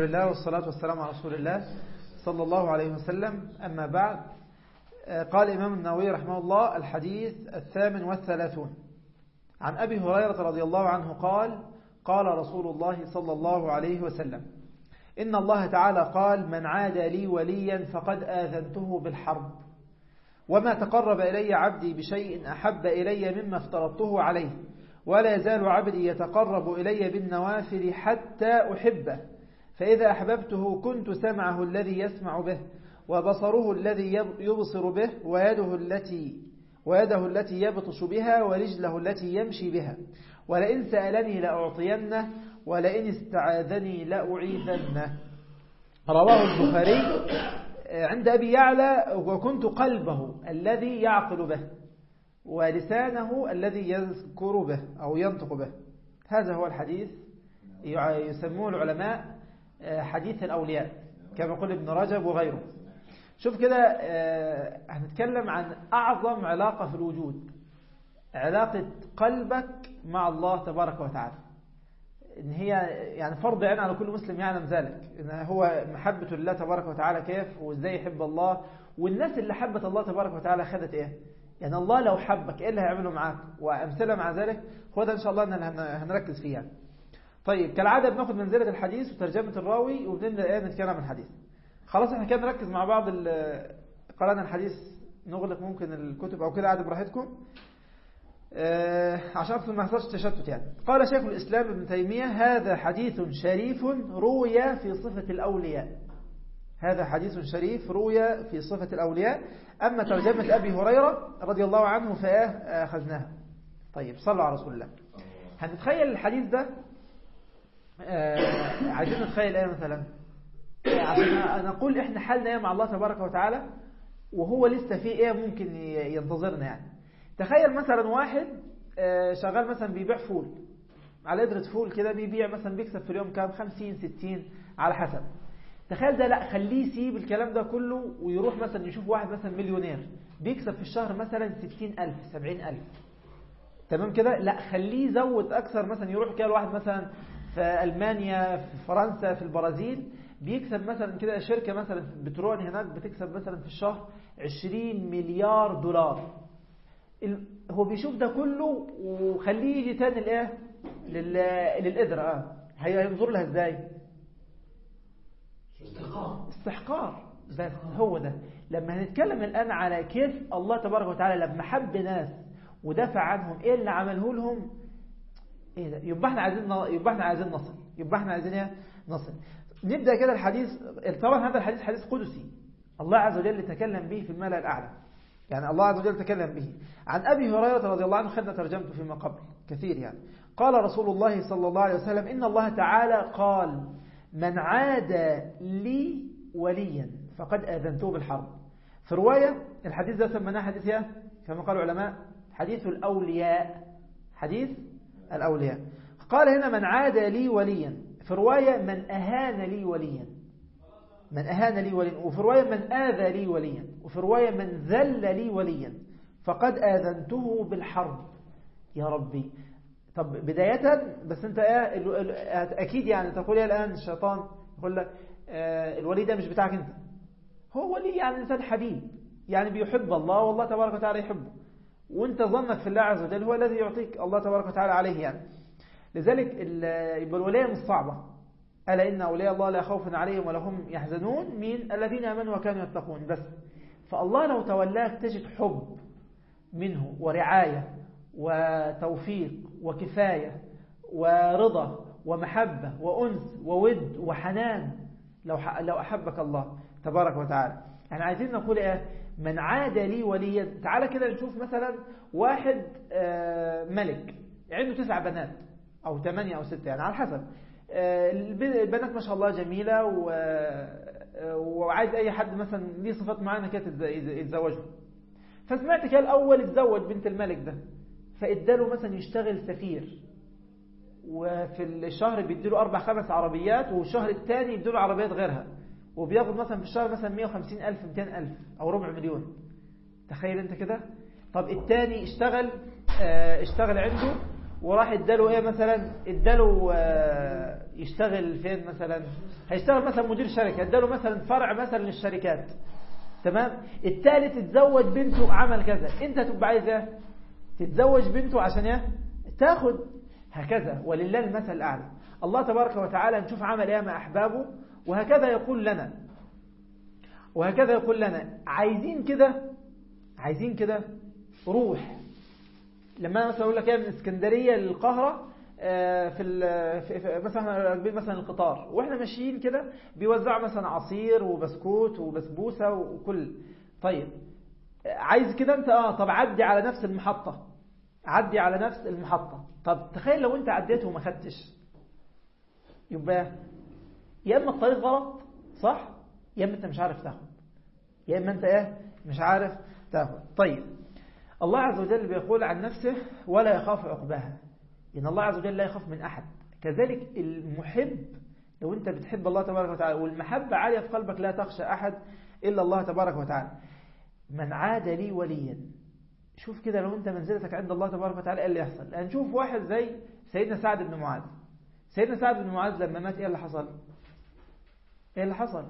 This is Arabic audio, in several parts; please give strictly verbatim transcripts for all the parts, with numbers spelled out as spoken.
لله والصلاة والسلام على رسول الله صلى الله عليه وسلم. أما بعد، قال الإمام النووي رحمه الله: الحديث الثامن والثلاثون عن أبي هريرة رضي الله عنه قال: قال رسول الله صلى الله عليه وسلم: إن الله تعالى قال: من عاد لي وليا فقد آذنته بالحرب، وما تقرب إلي عبدي بشيء أحب إلي مما افترضته عليه، ولا يزال عبدي يتقرب إلي بالنوافل حتى أحبه، فإذا أحببته كنت سمعه الذي يسمع به، وبصره الذي يبصر به، ويده التي ويده التي يبطش بها، ورجله التي يمشي بها، ولئن سألني لأعطينه، ولئن استعاذني لأعيذنه. رواه البخاري عند أبي يعلى: وكنت قلبه الذي يعقل به، ولسانه الذي يذكر به أو ينطق به. هذا هو الحديث، يسموه العلماء حديث الأولياء كما يقول ابن رجب وغيره. شوف كده، هنتكلم عن أعظم علاقة في الوجود، علاقة قلبك مع الله تبارك وتعالى، إن هي يعني فرض عين على كل مسلم يعلم ذلك، إن هو محبة الله تبارك وتعالى كيف، وإزاي يحب الله. والناس اللي حبت الله تبارك وتعالى خدت إيه؟ يعني الله لو حبك إيه اللي هيعمله معاك، وأمثلة مع ذلك. هو ده إن شاء الله أن هنركز فيها. طيب، كالعادة بناخد منزلة الحديث وترجمة الراوي، وبنبدأ إيه نتكلم عن الحديث. خلاص احنا كده نركز مع بعض. قرانا الحديث نغلق ممكن الكتب أو كده، عادي براحتكم، آه عشان ما يحصلش تشتت. يعني قال شيخ الإسلام ابن تيمية: هذا حديث شريف روي في صفة الأولياء. هذا حديث شريف روي في صفة الأولياء. أما ترجمة أبي هريرة رضي الله عنه فأخذناها. طيب، صلوا على رسول الله. هنتخيل الحديث ده، آه عايزين نتخيل ايه مثلا، عشان نقول احنا حالنا ايه مع الله تبارك وتعالى، وهو لسه فيه ايه ممكن ينتظرنا. يعني تخيل مثلا واحد شغال مثلا بيبيع فول على قدرة فول كده، بيبيع مثلا بيكسب في اليوم كام، خمسين ستين على حسب. تخيل ده، لا خليه يسيب الكلام ده كله ويروح مثلا يشوف واحد مثلا مليونير بيكسب في الشهر مثلا ستين ألف سبعين ألف. تمام كده؟ لا خليه يزود أكثر، مثلا يروح كده الواحد مثلا في ألمانيا، في فرنسا، في البرازيل، بيكسب مثلا كده شركة مثلا بترول هناك بتكسب مثلا في الشهر عشرين مليار دولار. هو بيشوف ده كله وخليه يجي تاني الايه للقدرة. اه هينظر لها ازاي؟ استحقار. بس هو ده. لما هنتكلم الآن على كيف الله تبارك وتعالى لما حب ناس ودافع عنهم ايه اللي عمله لهم، ايه ده؟ يبقى احنا عايزين يبقى احنا عايزين نصل يبقى احنا عايزين ايه نصل. نبدأ كده الحديث. طبعا هذا الحديث حديث قدسي، الله عز وجل تكلم به في الملأ الأعلى، يعني الله عز وجل تكلم به. عن أبي هريرة رضي الله عنه، خدنا ترجمته فيما قبل كثير. يعني قال رسول الله صلى الله عليه وسلم: إن الله تعالى قال: من عاد لي وليا فقد آذنته بالحرب. في رواية الحديث ده سمناه حديث ايه كما قال العلماء؟ حديث الأولياء. حديث الأولياء. قال هنا: من عاد لي وليا. في رواية: من أهان لي وليا. من أهان لي وليا. وفي رواية: من آذى لي وليا. وفي رواية: من ذل لي وليا فقد آذنته بالحرب. يا ربي. طب بداية بس انت ايه اكيد يعني تقول ايه الآن؟ الشيطان يقول لك اه الولي ده مش بتاعك انت. هو ولي يعني انسان حبيب، يعني بيحب الله والله تبارك وتعالى يحبه، وانت ظنك في الله عز وجل هو الذي يعطيك الله تبارك وتعالى عليه. يعني لذلك يبقى الولاية مش صعبة. ألا إن أولياء الله لا خوف عليهم ولا هم يحزنون، من الذين آمنوا وكانوا يتقون. بس فالله لو تولاك تجد حب منه ورعاية وتوفيق وكفاية ورضا ومحبة وأنس وود وحنان، لو لو أحبك الله تبارك وتعالى. يعني عايزين نقول إيه؟ من عاد لي وليا. تعالى كده نشوف مثلا واحد ملك عنده تسع بنات أو ثمانية أو ستة، يعني على حسب. البنات ما شاء الله جميلة، وعايز أي حد مثلا ليه صفات معينة كده يتزوجه. فسمعت كده الأول اتزوج بنت الملك ده، فإداله مثلا يشتغل سفير، وفي الشهر بيديله أربع خمس عربيات، والشهر الثاني يديله عربيات غيرها، وبياخد مثلا في الشهر مثلا مئة وخمسين ألف مئتين ألف أو ربع مليون. تخيل أنت كده. طب الثاني اشتغل اشتغل عنده وراح اداله ايه مثلا، اداله يشتغل فين مثلا؟ هيشتغل مثلا مدير شركة، اداله مثلا فرع مثلا للشركات، تمام. الثالث تتزوج بنته عمل كذا، انت تبقى عايز ايه؟ تتزوج بنته عشان ايه؟ تاخد، هكذا. ولله المثل الاعلى. الله تبارك وتعالى نشوف عمل ايه مع احبابه، وهكذا يقول لنا وهكذا يقول لنا عايزين كده، عايزين كده روح. لما مثلا اقول لك ايه، من اسكندريه للقاهره في في مثلا راكبين مثلا القطار، واحنا ماشيين كده بيوزعوا مثلا عصير وبسكوت وبسبوسه وكل. طيب عايز كده انت، اه طب عدي على نفس المحطه، عدي على نفس المحطه. طب تخيل لو انت عديت وما خدتش، يبقى يا اما الطريق غلط صح، يا اما انت مش عارف تاخد، يا اما انت ايه مش عارف تاخد. طيب الله عز وجل بيقول عن نفسه ولا يخاف عقباها، إن الله عز وجل لا يخاف من أحد. كذلك المحب، لو أنت بتحب الله تبارك وتعالى والمحبة عالية في قلبك، لا تخشى أحد إلا الله تبارك وتعالى. من عاد لي وليا، شوف كده لو أنت منزلتك عند الله تبارك وتعالى إيه اللي يحصل. هنشوف واحد زي سيدنا سعد بن معاذ. سيدنا سعد بن معاذ لما مات إيه اللي حصل؟ إيه اللي حصل؟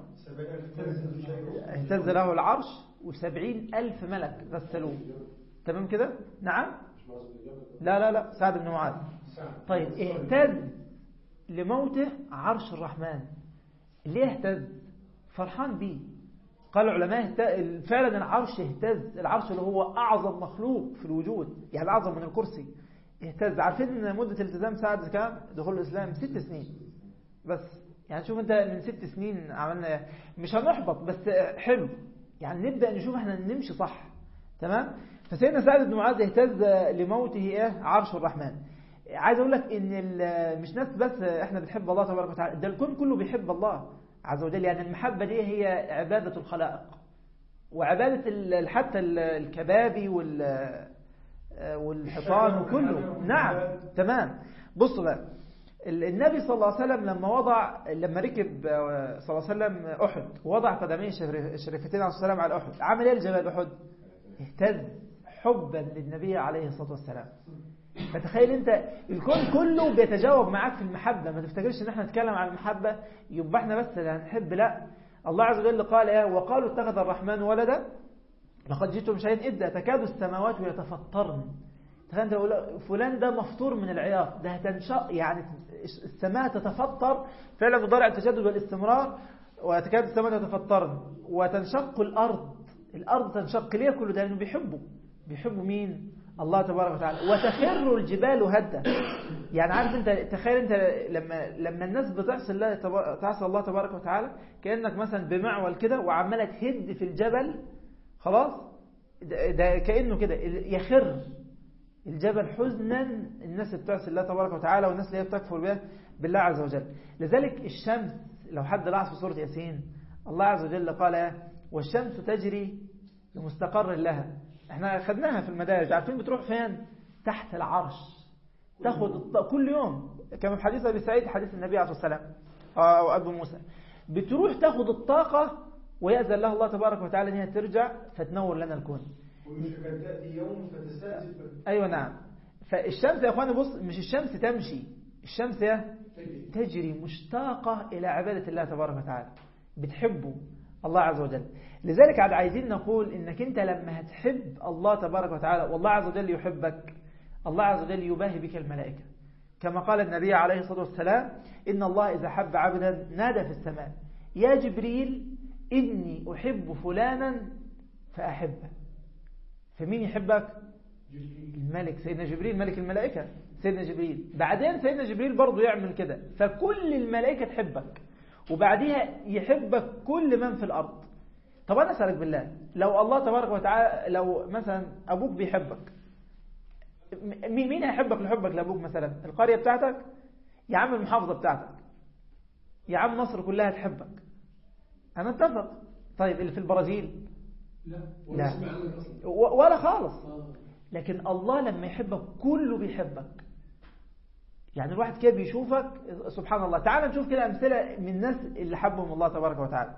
اهتز له العرش وسبعين ألف ملك غسلوه، تمام كده؟ نعم؟ لا لا لا سعد بن معاذ. طيب اهتز لموته عرش الرحمن. ليه اهتز؟ فرحان بيه. قال العلماء فعلا العرش اهتز، العرش اللي هو أعظم مخلوق في الوجود، يعني أعظم من الكرسي، اهتز. عارفين مدة التزام سعد كام؟ دخول الإسلام ست سنين بس. يعني شوف انت من ست سنين عملنا، مش هنحبط بس حلو، يعني نبدأ نشوف احنا نمشي صح، تمام. فسيدنا سعد بن معاذ اهتز لموته ايه عرش الرحمن. عايز اقول لك ان مش ناس بس احنا بنحب الله تبارك وتعالى، ده الكون كله بيحب الله عز وجل. يعني المحبة دي هي عبادة الخلائق، وعبادة حتى الكبابي والحصان وكله. نعم تمام. بصوا بقى، النبي صلى الله عليه وسلم لما وضع لما ركب صلى الله عليه وسلم أحد، وضع قدميه الشريفتين عليه السلام على أحد، عمل ايه الجبل أحد؟ اهتز حبا للنبي عليه الصلاة والسلام. فتخيل انت الكون كله بيتجاوب معاك في المحبة. ما تفتكرش ان احنا نتكلم عن المحبة يبقى احنا بس اللي هنحب، لا. الله عز وجل قال ايه؟ وقالوا اتخذ الرحمن ولدا لقد جئتم شيئا إدا تكاد السماوات يتفطرن. تخيل انت فلان ده مفطور من العياط، ده هتنشق، يعني السماء تتفطر، فعلا مضارع التجدد والاستمرار، وتكاد السماء تتفطرن وتنشق الأرض، الأرض تنشق. ليه كله ده؟ لأنه بيحبوا بيحبوا مين؟ الله تبارك وتعالى. وتخر الجبال هدا. يعني عارف انت، تخيل انت لما لما الناس بتعصي الله تعصي الله تبارك وتعالى، كأنك مثلا بمعول كده وعماله تهد في الجبل، خلاص ده, ده كأنه كده يخر الجبل حزنا الناس بتعصي الله تبارك وتعالى، والناس اللي هي بتكفر به بالله عز وجل. لذلك الشمس، لو حد لاحظ في سورة ياسين، الله عز وجل قال والشمس تجري لمستقر لها. احنا خدناها في المدارج، عارفين بتروح فين؟ تحت العرش، تاخد كل يوم كما في حديث ابي سعيد، حديث النبي عليه الصلاه والسلام او ابو موسى، بتروح تاخد الطاقه ويأذن لها الله تبارك وتعالى ان هي ترجع فتنور لنا الكون. تأتي يوم فتستأذف. ايوه نعم. فالشمس يا اخواني بص، مش الشمس تمشي، الشمس يا تجري مشتاقه الى عباده الله تبارك وتعالى، بتحبه الله عز وجل. لذلك عاد عايزين نقول انك انت لما هتحب الله تبارك وتعالى والله عز وجل يحبك، الله عز وجل يباهي بك الملائكة، كما قال النبي عليه الصلاة والسلام إن الله إذا حب عبدا نادى في السماء يا جبريل إني أحب فلانا فأحبه. فمين يحبك؟ الملك سيدنا جبريل، ملك الملائكة سيدنا جبريل. بعدين سيدنا جبريل برضو يعمل كده، فكل الملائكة تحبك، وبعديها يحبك كل من في الأرض. طب أنا أسألك بالله، لو الله تبارك وتعالى، لو مثلا أبوك بيحبك، مين هيحبك لحبك لأبوك؟ مثلا القرية بتاعتك، يا عم المحافظة بتاعتك، يا عم مصر كلها تحبك، أنا اتفق. طيب اللي في البرازيل لا لا ولا خالص. لكن الله لما يحبك كله بيحبك. يعني الواحد كده بيشوفك سبحان الله. تعال نشوف كده أمثلة من الناس اللي حبهم الله تبارك وتعالى.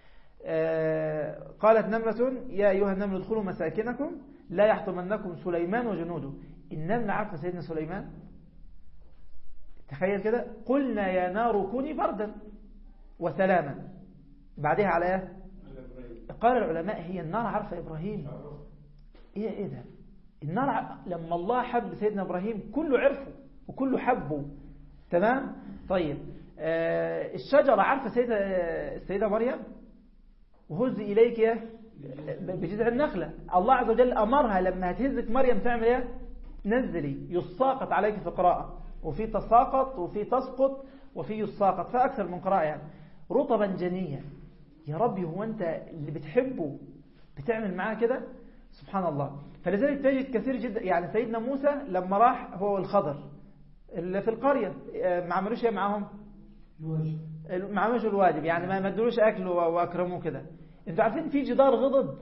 آه قالت نملة يا أيها النمل ادخلوا مساكنكم لا يحطمنكم سليمان وجنوده. النملة عارفة سيدنا سليمان؟ تخيل كده، قلنا يا نار كوني بردا وسلاما، بعدها على ايه؟ قال العلماء هي النار عارفة إبراهيم. ايه ايه ده؟ النار لما الله حب سيدنا إبراهيم كله عرفه وكله حبه. تمام. طيب آه الشجرة عارفة سيدة السيدة مريم، وهز إليك يا بجذع النخلة. الله عز وجل أمرها لما هتهزك مريم تعمل ايه؟ نزلي. يساقط عليك في قراءة، وفي تساقط، وفي تسقط، وفي يساقط، فأكثر من قراءة يعني. رطبا جنيا. يا ربي هو أنت اللي بتحبه بتعمل معاه كده؟ سبحان الله. فلذلك تجد كثير جدا، يعني سيدنا موسى لما راح هو والخضر اللي في القرية ما عملوش ايه معاهم؟ الواجب. ما عملوش الواجب، يعني ما مدلوش أكل وأكرموه كده. انتوا عارفين في جدار غضب؟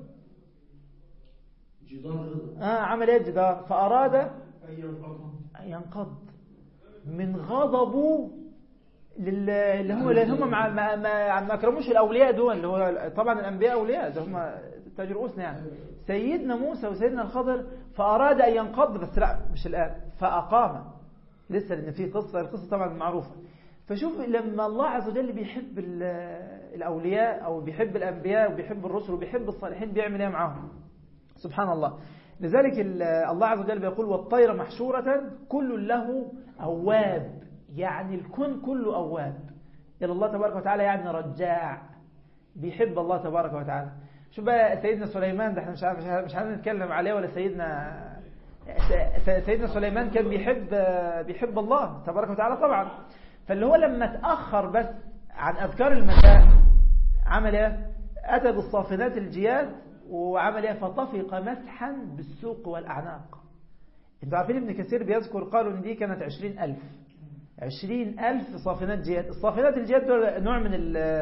جدار غضب. آه عمل ايه الجدار؟ فأراد أن ينقض أن ينقض من غضبه اللي هم اللي هم مع ما ما ما اكرموش الاولياء دول، اللي هو طبعا الانبياء اولياء، ده هم تاج رؤوسنا يعني. سيدنا موسى وسيدنا الخضر فاراد ان ينقض، بس لا مش الان، فاقام. لسه لان في قصه، القصه طبعا معروفه. فشوف لما الله عز وجل بيحب الاولياء او بيحب الانبياء وبيحب الرسل وبيحب الصالحين بيعمل ايه معاهم؟ سبحان الله. لذلك الله عز وجل بيقول والطير محشورة كل له أواب، يعني الكون كله أواب إلى الله تبارك وتعالى، يعني رجاع بيحب الله تبارك وتعالى. شوف بقى سيدنا سليمان، ده احنا مش عارف مش عارف نتكلم عليه، ولا سيدنا سيدنا سليمان كان بيحب بيحب الله تبارك وتعالى طبعا. فاللي هو لما تأخر بس عن أذكار المساء عمل ايه؟ أتى بالصافنات الجياد وعمل ايه؟ فطفق مسحا بالسوق والأعناق. انتوا عارفين ابن كثير بيذكر قالوا ان دي كانت عشرين ألف عشرين ألف صافنات جياد. الصافنات الجياد دول نوع من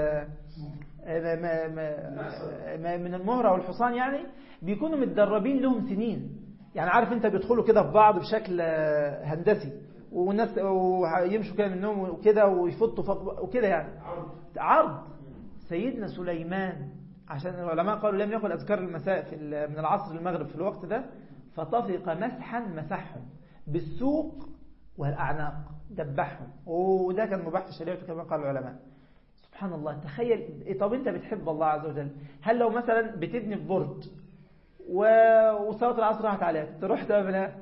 من المهرة والحصان، يعني بيكونوا متدربين لهم سنين. يعني عارف انت بيدخلوا كده في بعض بشكل هندسي، والناس ويمشوا كده منهم وكده ويفطوا وكده، يعني عرض. سيدنا سليمان عشان العلماء قالوا لم يقل أذكار المساء في من العصر للمغرب في الوقت ده، فطفق مسحا مسحهم بالسوق والأعناق، دبحهم. وده كان مباح في شريعته كما قال العلماء. سبحان الله. تخيل. طب انت بتحب الله عز وجل، هل لو مثلا بتبني في برج وصلاة العصر راحت عليك تروح تعملها؟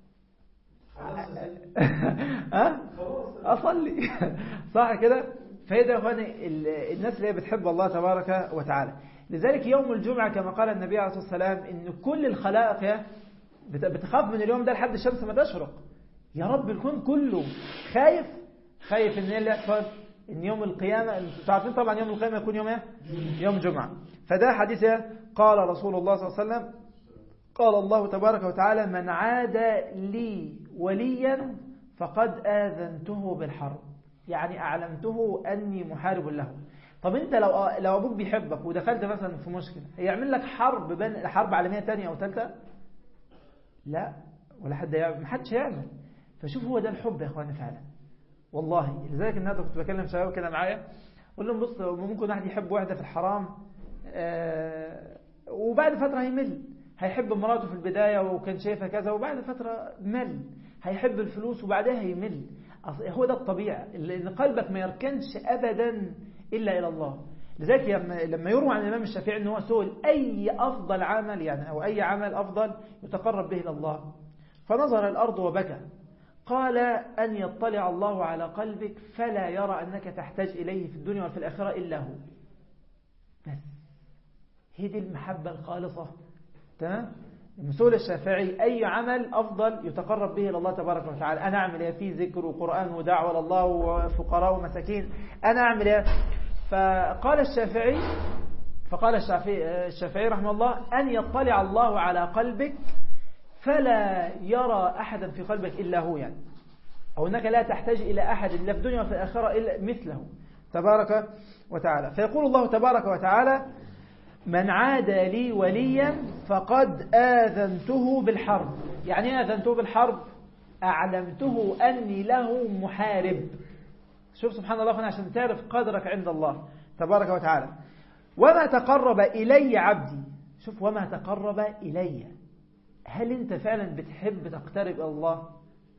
ها أصلي صح كده؟ فإذا يا أخواني الناس اللي بتحب الله تبارك وتعالى، لذلك يوم الجمعة كما قال النبي عليه الصلاة والسلام إن كل الخلائق بتخاف من اليوم ده لحد الشمس ما تشرق. يا رب الكون كله خايف خايف إن اللي يحصل إن يوم القيامة، تعرفين طبعا يوم القيامة يكون يوم ايه؟ يوم جمعة. فده حديث قال رسول الله صلى الله عليه وسلم قال الله تبارك وتعالى من عاد لي وليا فقد آذنته بالحرب، يعني أعلمته أني محارب له. طب أنت لو لو أبوك بيحبك ودخلت مثلا في مشكلة، هيعمل لك حرب بين حرب عالمية تانية أو ثالثة؟ لا، ولا حد يعمل، ما حدش يعمل. فشوف هو ده الحب يا إخواني فعلا والله. لذلك النهارده كنت بكلم شباب كده معايا، أقول لهم بص ممكن واحد يحب واحدة في الحرام آه وبعد فترة هيمل. هيحب مراته في البداية وكان شايفها كذا، وبعد فترة مل. هيحب الفلوس وبعدها هيمل. هو ده الطبيعة، لأن قلبك ما يركنش أبدا إلا إلى الله. لذلك لما يروى عن الإمام الشافعي أنه سئل أي أفضل عمل، يعني أو أي عمل أفضل يتقرب به إلى الله، فنظر الأرض وبكى. قال أن يطلع الله على قلبك فلا يرى أنك تحتاج إليه في الدنيا وفي الآخرة إلا هو. بس هي دي المحبة الخالصة. تمام؟ المسؤول الشافعي أي عمل أفضل يتقرب به إلى الله تبارك وتعالى. أنا أعمل إيه؟ في ذكر وقرآن ودعوة لله وفقراء ومساكين، أنا أعمل إيه؟ فقال الشافعي فقال الشافعي, الشافعي رحمه الله أن يطلع الله على قلبك فلا يرى أحدا في قلبك إلا هو، يعني أو أنك لا تحتاج إلى أحد لا في الدنيا وفي الآخرة إلا مثله تبارك وتعالى. فيقول الله تبارك وتعالى من عاد لي وليا فقد آذنته بالحرب. يعني ايه آذنته بالحرب؟ أعلمته أني له محارب. شوف سبحان الله فأنا عشان تعرف قدرك عند الله تبارك وتعالى. وما تقرب إلي عبدي. شوف وما تقرب إلي، هل أنت فعلا بتحب تقترب إلى الله؟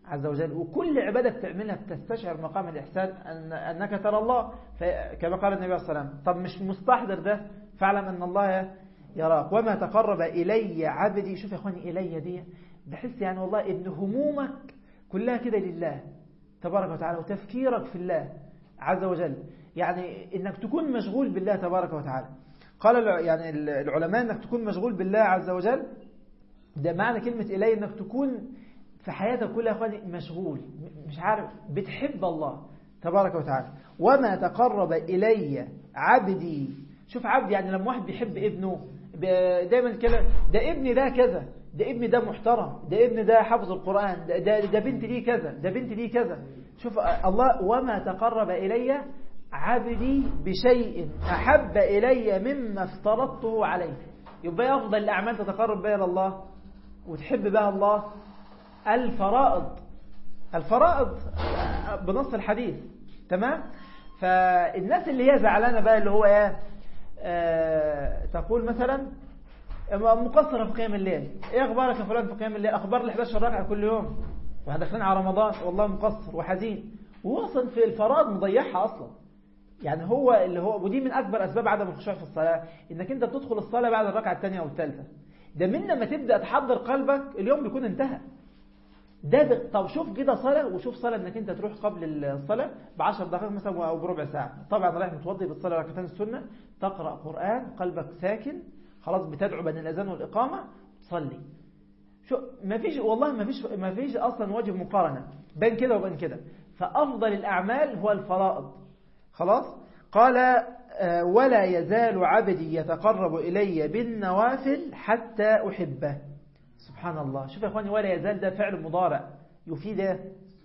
عز وجل، وكل عبادة بتعملها بتستشعر مقام الإحسان أن أنك ترى الله، كما قال النبي صلى الله عليه وسلم. طب مش مستحضر ده، فاعلم أن الله يراك. وما تقرب إلي عبدي، شوف يا أخواني إلي دي بحس يعني والله إن همومك كلها كده لله تبارك وتعالى، وتفكيرك في الله عز وجل، يعني إنك تكون مشغول بالله تبارك وتعالى. قال يعني العلماء إنك تكون مشغول بالله عز وجل، ده معنى كلمة إلي، إنك تكون في حياتك كلها يا أخواني مشغول، مش عارف، بتحب الله تبارك وتعالى. وما تقرب إلي عبدي، شوف عبد يعني لما واحد بيحب ابنه دايما كده، ده ابني ده كذا، ده ابني ده محترم، ده ابني ده حافظ القرآن، ده, ده, ده بنتي دي كذا، ده بنتي دي كذا. شوف الله، وما تقرب إلي عبدي بشيء أحب إلي مما افترضته عليه. يبقى أفضل الأعمال تتقرب بها إلى الله وتحب بها الله الفرائض، الفرائض بنص الحديث. تمام. فالناس اللي هي زعلانة بقى اللي هو ايه آه تقول مثلا مقصرة في قيام الليل، ايه اخبارك يا فلان في قيام الليل؟ اخبار ال احدى عشر ركعة كل يوم، واحنا داخلين على رمضان والله مقصر وحزين، ووصل في الفرائض مضيعها اصلا. يعني هو اللي هو، ودي من اكبر اسباب عدم الخشوع في الصلاة، انك انت بتدخل الصلاة بعد الركعة الثانية او الثالثة. ده من لما تبدأ تحضر قلبك اليوم بيكون انتهى. ده, ده طب شوف كده صلاة، وشوف صلاة انك انت تروح قبل الصلاة بعشر دقائق مثلا او بربع ساعة، طبعا رايح متوضي بالصلاة ركعتين السنة، تقرأ قرآن، قلبك ساكن، خلاص بتدعو بين الأذان والإقامة، تصلي. شو ما فيش والله ما فيش ما فيش اصلا وجه مقارنة بين كده وبين كده. فأفضل الأعمال هو الفرائض. خلاص. قال ولا يزال عبدي يتقرب إلي بالنوافل حتى أحبه. سبحان الله. شوف يا أخواني، ولا يزال ده فعل مضارع يفيد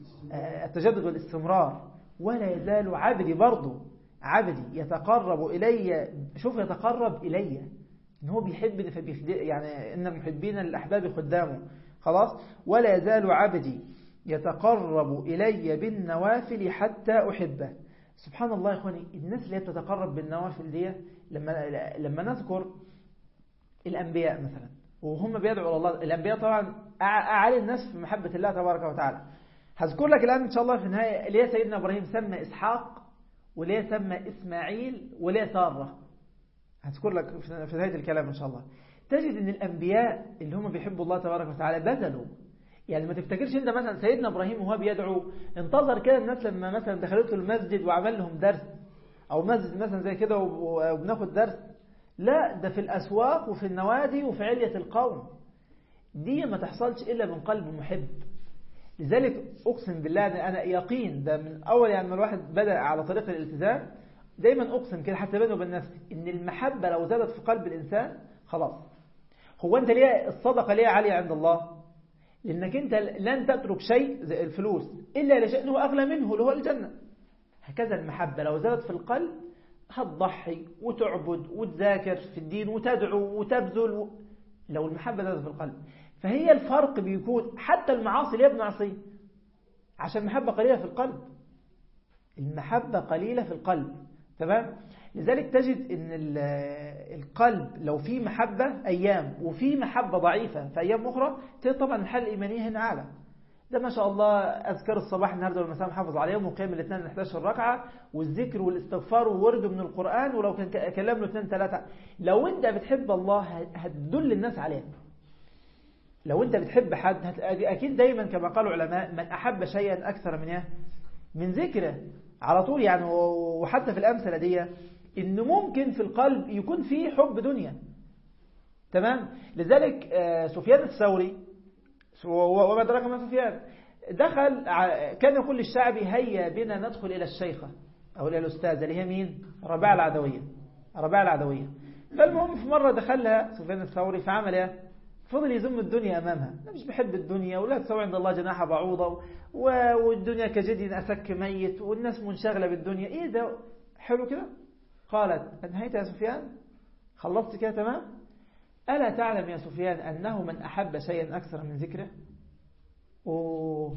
التجدد والاستمرار. ولا يزال عبدي برضو، عبدي يتقرب إلي، شوف يتقرب إلي إن هو بيحبني فبيخد... يعني إن المحبين الأحباب خدامه. خلاص. ولا يزال عبدي يتقرب إلي بالنوافل حتى أحبه. سبحان الله يا أخواني، الناس اللي بتتقرب بالنوافل دي، لما لما نذكر الأنبياء مثلا وهم بيدعوا الله، الأنبياء طبعا أعلى الناس في محبة الله تبارك وتعالى. هذكر لك الآن إن شاء الله في النهاية ليه سيدنا إبراهيم سمى إسحاق، وليه سمى إسماعيل، وليه سارة. هذكر لك في نهاية الكلام إن شاء الله. تجد أن الأنبياء اللي هم بيحبوا الله تبارك وتعالى بذلوا. يعني ما تفتكرش انت مثلا سيدنا إبراهيم وهو بيدعو انتظر كده الناس لما مثلا دخلته المسجد وعمل لهم درس، أو مسجد مثلا زي كده وبناخد درس. لا، ده في الأسواق وفي النوادي وفي علية القوم. دي ما تحصلش إلا من قلب محب. لذلك أقسم بالله أنا يقين ده من أول يعني ما الواحد بدأ على طريق الالتزام، دايما أقسم كده حتى بينه وبين نفسي إن المحبة لو زادت في قلب الإنسان خلاص. هو أنت ليه الصدقة ليه عالية عند الله؟ لأنك أنت لن تترك شيء زي الفلوس إلا لشأنه أغلى منه اللي هو الجنة. هكذا المحبة لو زادت في القلب هتضحي وتعبد وتذاكر في الدين وتدعو وتبذل و... لو المحبة زادت في القلب. فهي الفرق بيكون حتى المعاصي ليه بنعصيه عشان المحبة قليلة في القلب. المحبة قليلة في القلب. تمام. لذلك تجد ان القلب لو في محبة أيام وفي محبة ضعيفة في أيام أخرى، تجد طبعا الحالة الإيمانية هنا أعلى. ده ما شاء الله أذكار الصباح النهاردة والمساء محافظ عليهم، وقيام الاثنين احدى عشرة ركعة، والذكر والاستغفار وورد من القرآن، ولو كان كلام له اثنين ثلاثة. لو أنت بتحب الله هتدل الناس عليه. لو أنت بتحب حد أكيد دايما كما قالوا علماء من أحب شيئا أكثر من من ذكره على طول. يعني وحتى في الأمثلة دي إنه ممكن في القلب يكون فيه حب دنيا. تمام. لذلك سفيان الثوري وما أدراك ما سفيان دخل، كان يقول للشعب هيا بنا ندخل إلى الشيخة أو إلى الأستاذة اللي هي مين؟ ربيعة العدوية. ربيعة العدوية. فالمهم في مرة دخلها سفيان الثوري فعمل ايه؟ فضل يذم الدنيا أمامها. أنا مش بحب الدنيا، ولا تسوي عند الله جناح بعوضة، والدنيا كجدي أسك ميت، والناس منشغلة بالدنيا. إيه ده حلو كده؟ قالت انهيت يا سفيان؟ خلصت كده تمام؟ ألا تعلم يا سفيان أنه من أحب شيئا أكثر من ذكره؟ أوه.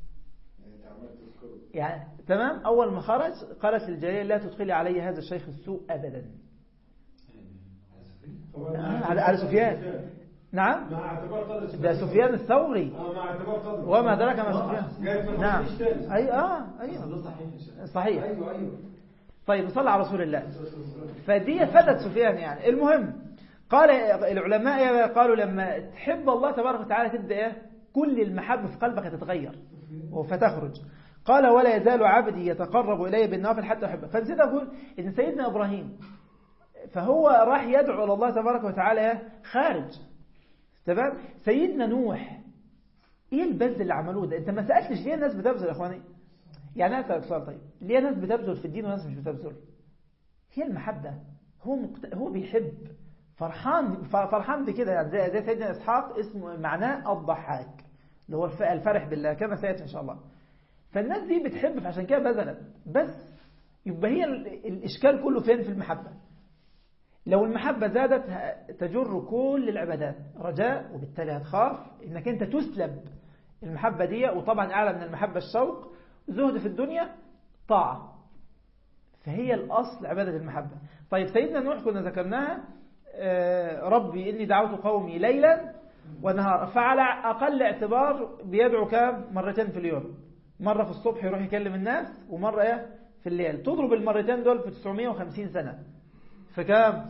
يعني تمام. أول ما خرج قالت للجارية لا تدخلي علي هذا الشيخ السوء أبدا. على سفيان نعم مع اعتبار قدر ده سفيان الثوري. اه مع اعتبار قدر. وما أدراك ما سفيان. جاي في نعم الحديث تاني. أي آه أيوه ده صحيح ان شاء الله. صحيح. ايوه ايوه. طيب صلى على رسول الله. فدي فتت سفيان يعني. المهم قال العلماء قالوا لما تحب الله تبارك وتعالى تبدأ إيه؟ كل المحبة في قلبك تتغير فتخرج. قال ولا يزال عبدي يتقرب إلي بالنوافل حتى أحبه. فنسيت أقول إن سيدنا إبراهيم فهو راح يدعو إلى الله تبارك وتعالى خارج. تمام. سيدنا نوح إيه البذل اللي عملوه ده؟ أنت ما سألتش ليه الناس بتبذل يا إخواني؟ يعني أنا أسأل سؤال طيب ليه ناس بتبذل في الدين وناس مش بتبذل؟ هي المحبة. هو مقت... هو بيحب فرحان فرحان بكده يعني زي زي سيدنا إسحاق اسمه معناه الضحاك اللي هو الفرح بالله كما سيأتي إن شاء الله. فالناس دي بتحب فعشان كده بذلت. بس يبقى هي الإشكال كله فين؟ في المحبة. لو المحبة زادت تجر كل العبادات رجاء وبالتالي هتخاف إنك أنت تسلب المحبة دي. وطبعا أعلى من المحبة الشوق زهد في الدنيا طاعة. فهي الأصل عبادة المحبة. طيب سيدنا نوح كنا ذكرناها ربي إني دعوت قومي ليلا ونهار. فعلى أقل اعتبار بيدعو كام مرتين في اليوم. مرة في الصبح يروح يكلم الناس ومرة إيه في الليل. تضرب المرتين دول في تسعمائة وخمسين سنة فكام؟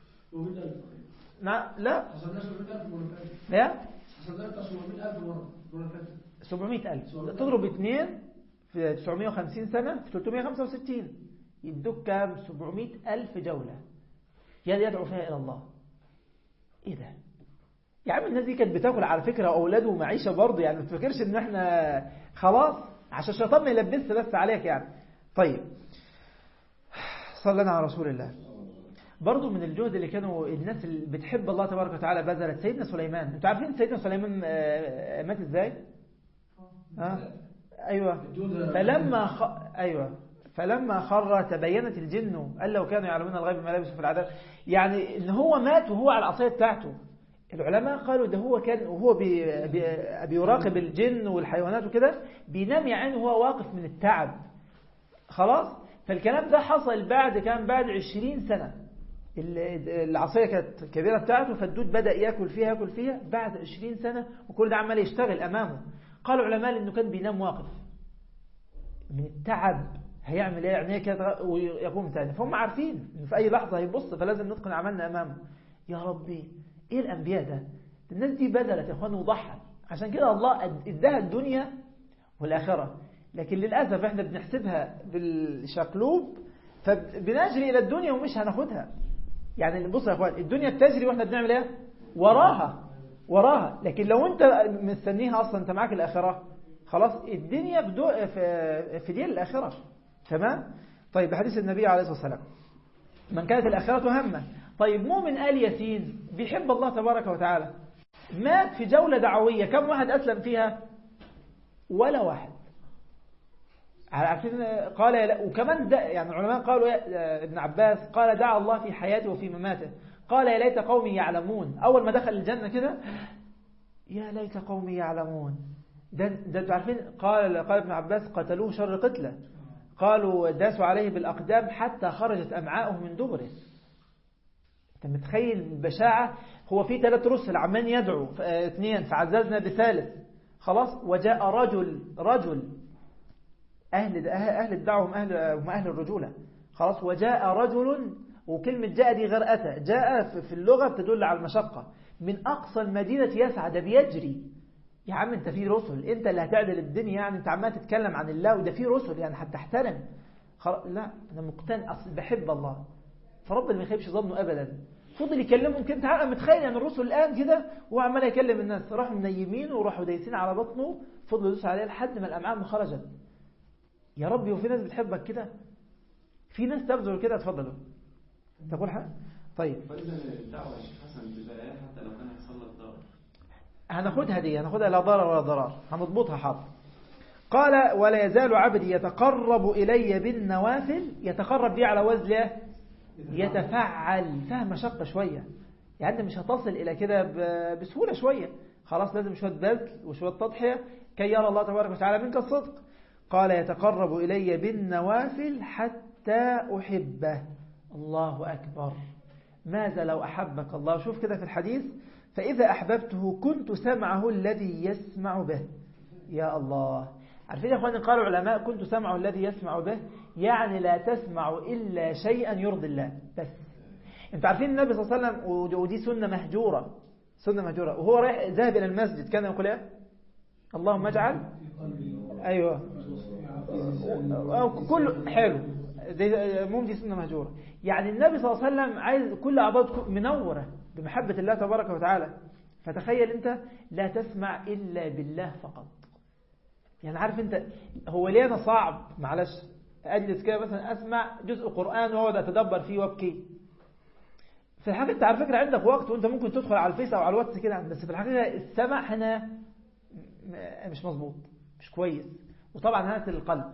لا لا لا سبعمائة ألف. تضرب اثنين في تسعمائة وخمسين سنة في ثلاثمائة وخمسة وستين يدوك كام؟ سبعمائة ألف جولة يدعو فيها إلى الله. إيه ده يا عم؟ الناس دي كانت بتاكل على فكرة أولاده ومعيشة برضه يعني. ما تفكرش إن إحنا خلاص عشان الشيطان ما يلبسش بس عليك يعني. طيب صلى على رسول الله. برضو من الجهد اللي كانوا الناس اللي بتحب الله تبارك وتعالى بذلت سيدنا سليمان. انتوا عارفين سيدنا سليمان مات ازاي؟ ها ايوه فلما خ... ايوه فلما خر تبينت الجن قال لو كانوا يعلمون الغيب ما لبثوا في العذاب. يعني ان هو مات وهو على العصايه بتاعته. العلماء قالوا ده هو كان وهو بي... بي... بيراقب الجن والحيوانات وكده بينام يا عيني وهو واقف من التعب. خلاص. فالكلام ده حصل بعد كان بعد عشرين سنة. العصاية كانت كبيرة بتاعته فالدود بدأ يأكل فيها يأكل فيها بعد عشرين سنة وكل ده عمال يشتغل أمامه. قالوا علماء إنه كان بينام واقف من التعب. هيعمل ايه يعني كده ويقوم تاني. فهم عارفين إن في أي لحظة هيبص فلازم نتقن عملنا أمامه. يا ربي إيه الأنبياء ده؟ الناس دي بذلت يا إخوان وضحت. عشان كده الله اداها الدنيا والآخرة. لكن للأسف إحنا بنحسبها بالشقلوب فبنجري إلى الدنيا ومش هناخدها. يعني بص يا اخوان الدنيا بتجري واحنا بنعمل ايه وراها وراها. لكن لو انت مستنيها اصلا انت معاك الاخره خلاص الدنيا بدو في في دي الاخره. تمام. طيب بحديث النبي عليه الصلاه والسلام من كانت الاخره همه. طيب مؤمن آل ياسين بيحب الله تبارك وتعالى مات في جوله دعويه كم واحد اسلم فيها؟ ولا واحد. عارفين قال لا. وكمان ده يعني العلماء قالوا ابن عباس قال دعا الله في حياته وفي مماته. قال يا ليت قومي يعلمون. أول ما دخل الجنة كده يا ليت قومي يعلمون. ده ده عارفين قال قال ابن عباس قتلوه شر قتله. قالوا داسوا عليه بالأقدام حتى خرجت أمعاؤه من دبره. أنت متخيل البشاعة؟ هو في ثلاث رسل عمال يدعو اثنين فعززنا بثالث. خلاص. وجاء رجل رجل أهل أهل الدعوة هم أهل هم أهل الرجولة. خلاص. وجاء رجل وكلمة جاء دي غير أتى. جاء في اللغة بتدل على المشقة. من أقصى المدينة يسعى ده بيجري. يا عم أنت في رسل أنت اللي هتعدل الدنيا يعني أنت عمال تتكلم عن الله وده في رسل يعني حتى احترم. لا أنا مقتنع أصل بحب الله فربنا ما يخيبش ظنه أبدا. فضل يكلمهم كنت عارف متخيل يعني الرسل الآن كده وهو عمال يكلم الناس راحوا منيمين وراحوا دايسين على بطنه فضلوا يدوسوا عليه لحد ما الأمعاء خرجت. يا ربي وفي ناس بتحبك كده في ناس تبذل كده. اتفضلوا تقول حاجة. طيب فإذا الدعوة يا شيخ حسن بتبقى حتى لو كان هيحصل لك ضرر هناخدها دي هناخدها لا ضرر ولا ضرار هنضبطها. حاضر. قال ولا يزال عبدي يتقرب إلي بالنوافل. يتقرب دي على وزن يتفعل. فهم مشقة شوية يعني أنت مش هتصل إلى كده بسهولة شوية. خلاص لازم شوية بذل وشوية تضحية كي يرى الله تبارك وتعالى منك الصدق. قال يتقرب إلي بالنوافل حتى أحبه. الله أكبر. ماذا لو أحبك الله؟ شوف كده في الحديث فإذا أحببته كنت سمعه الذي يسمع به. يا الله، عارفين يا أخواني قالوا العلماء كنت سمعه الذي يسمع به، يعني لا تسمع إلا شيئا يرضي الله بس. انتوا عارفين النبي صلى الله عليه وسلم، ودي سنة مهجورة، سنة مهجورة، وهو رايح ذهب إلى المسجد كان يقول ايه؟ اللهم اجعل، أيوة كل حلو، مهم، دي سنة مهجورة. يعني النبي صلى الله عليه وسلم عايز كل أعضاء منورة بمحبة الله تبارك وتعالى. فتخيل أنت لا تسمع إلا بالله فقط. يعني عارف أنت هو ليه أنا صعب معلش أجلس كده مثلا أسمع جزء قرآن وأقعد أتدبر فيه وأبكي؟ في الحقيقة أنت على فكرة عندك وقت وأنت ممكن تدخل على الفيس أو على الواتس كده، بس في الحقيقة السمع هنا مش مظبوط، مش كويس، وطبعا هات القلب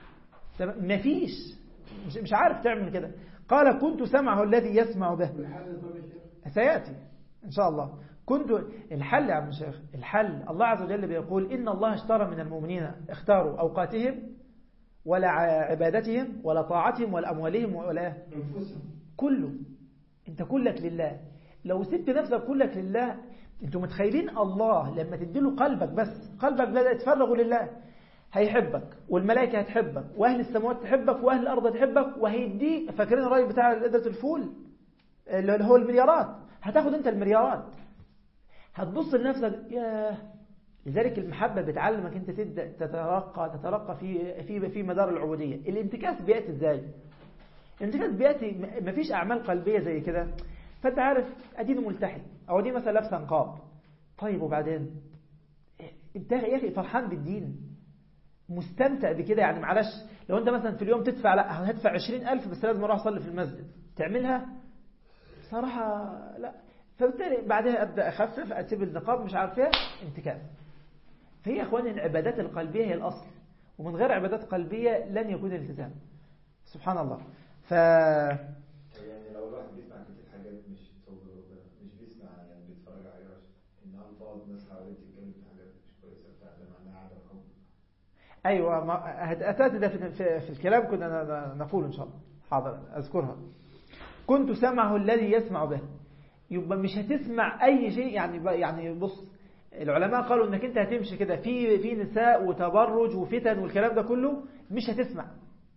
مفيش، مش, مش عارف تعمل كده. قال كنت سمعه الذي يسمع به. سيأتي إن شاء الله. كنت الحل يا عم الشيخ، الحل الله عز وجل بيقول إن الله اشترى من المؤمنين، اختاروا أوقاتهم ولا عبادتهم ولا طاعتهم ولا أموالهم ولا كله. أنت كلك لله. لو سبت نفسك كلك لله، أنتوا متخيلين الله لما تديله قلبك بس، قلبك بدأ يتفرغ لله، هيحبك والملائكة هتحبك وأهل السماوات تحبك وأهل الأرض تحبك، وهيديك. فاكرين الراي بتاع قدرة الفول اللي هو المليارات؟ هتاخد أنت المليارات، هتبص لنفسك ياه. لذلك المحبة بتعلمك أنت تبدأ تترقى تترقى في في في مدار العبودية. الانتكاس بيأتي إزاي؟ الانتكاس بيأتي مفيش أعمال قلبية زي كده. فأنت عارف أدينه ملتحي أو دي مثلا لابسه نقاب، طيب وبعدين أنت يا أخي فرحان بالدين، مستمتع بكده. يعني معلش لو أنت مثلا في اليوم تدفع، لا هدفع عشرين ألف بس لازم أروح أصلي في المسجد، تعملها؟ صراحة لا. فبالتالي بعدها أبدأ أخفف، أسيب النقاب، مش عارف ايه، انتكاس. فهي يا أخواني العبادات القلبية هي الأصل، ومن غير عبادات قلبية لن يكون الالتزام. سبحان الله. ف يعني لو الواحد بيسمع كتير حاجات مش مش بيسمع، يعني بيتفرج عليها إن ألفاظ ناس حواليه بتتكلم في حاجات مش كويسة، فده معناها عدم حب. أيوة، أتاتي ده في, في, في الكلام كنا نقول إن شاء الله. حاضر أذكرها. كنت سمعه الذي يسمع به. يبقى مش هتسمع أي شيء. يعني يعني بص، العلماء قالوا إنك أنت هتمشي كده في في نساء وتبرج وفتن والكلام ده كله، مش هتسمع.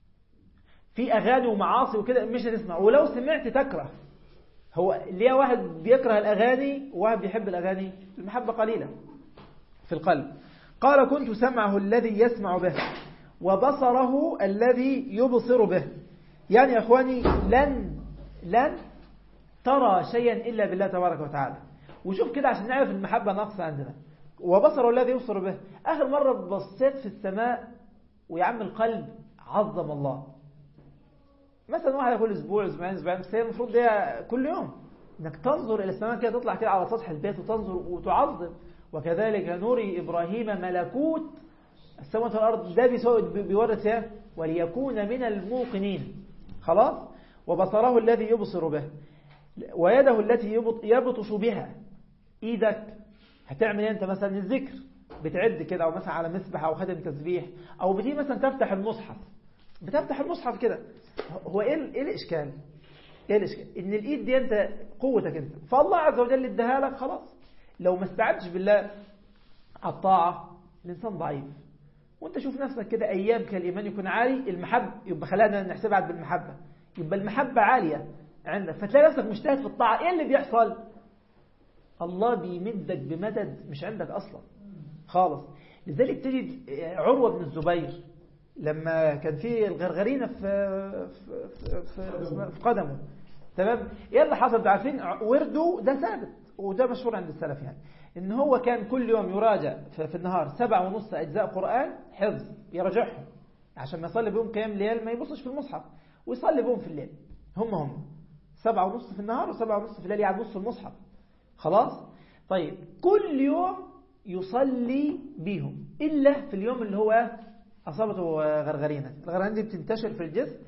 في أغاني ومعاصي وكده مش هتسمع، ولو سمعت تكره. هو ليه واحد بيكره الأغاني وواحد بيحب الأغاني؟ المحبة قليلة في القلب. قال كنت سمعه الذي يسمع به وبصره الذي يبصر به. يعني يا أخواني لن لن ترى شيئا إلا بالله تبارك وتعالى. وشوف كده عشان نعرف المحبة ناقصة عندنا. وبصره الذي يبصر به. آخر مرة بصيت في السماء ويا عم القلب عظم الله، مثلا واحد كل اسبوع اسبوعين اسبوعين، بس هي المفروض ده كل يوم انك تنظر الى السماء كده، تطلع كده على سطح البيت وتنظر وتعظم. وكذلك نري ابراهيم ملكوت السماوات والارض، ده بيورث ايه؟ وليكون من الموقنين. خلاص. وبصره الذي يبصر به ويده التي يبطش بها. ايدك هتعمل انت مثلا الذكر، بتعد كده، او مثلا على مسبح او خاتم تسبيح، او بتيجي مثلا تفتح المصحف، بتفتح المصحف كده. هو ايه ايه الاشكال؟ ايه الاشكال؟ ان الايد دي انت قوتك انت، فالله عز وجل اداها لك خلاص. لو ما استعدتش بالله على الطاعه الانسان ضعيف. وانت شوف نفسك كده ايام كالايمان يكون عالي، المحب يبقى خلانا نحسبها بالمحبه، يبقى المحبه عاليه عندك، فتلاقي نفسك مجتهد في الطاعه. ايه اللي بيحصل؟ الله بيمدك بمدد مش عندك اصلا خالص. لذلك تجد عروه بن الزبير لما كان في الغرغرينة في في في, في, في قدمه، تمام؟ ايه اللي حصل؟ عارفين ورده ده ثابت، وده مشهور عند السلف، يعني ان هو كان كل يوم يراجع في, في النهار سبع ونص اجزاء قرآن حفظ، يراجعهم عشان ما يصلي بهم قيام ليل، ما يبصش في المصحف، ويصلي بهم في الليل. هم هم سبع ونص في النهار وسبع ونص في الليل، يعني نص المصحف. خلاص. طيب كل يوم يصلي بيهم إلا في اليوم اللي هو أصابته غرغرينة. الغرغرينة دي بتنتشر في الجسم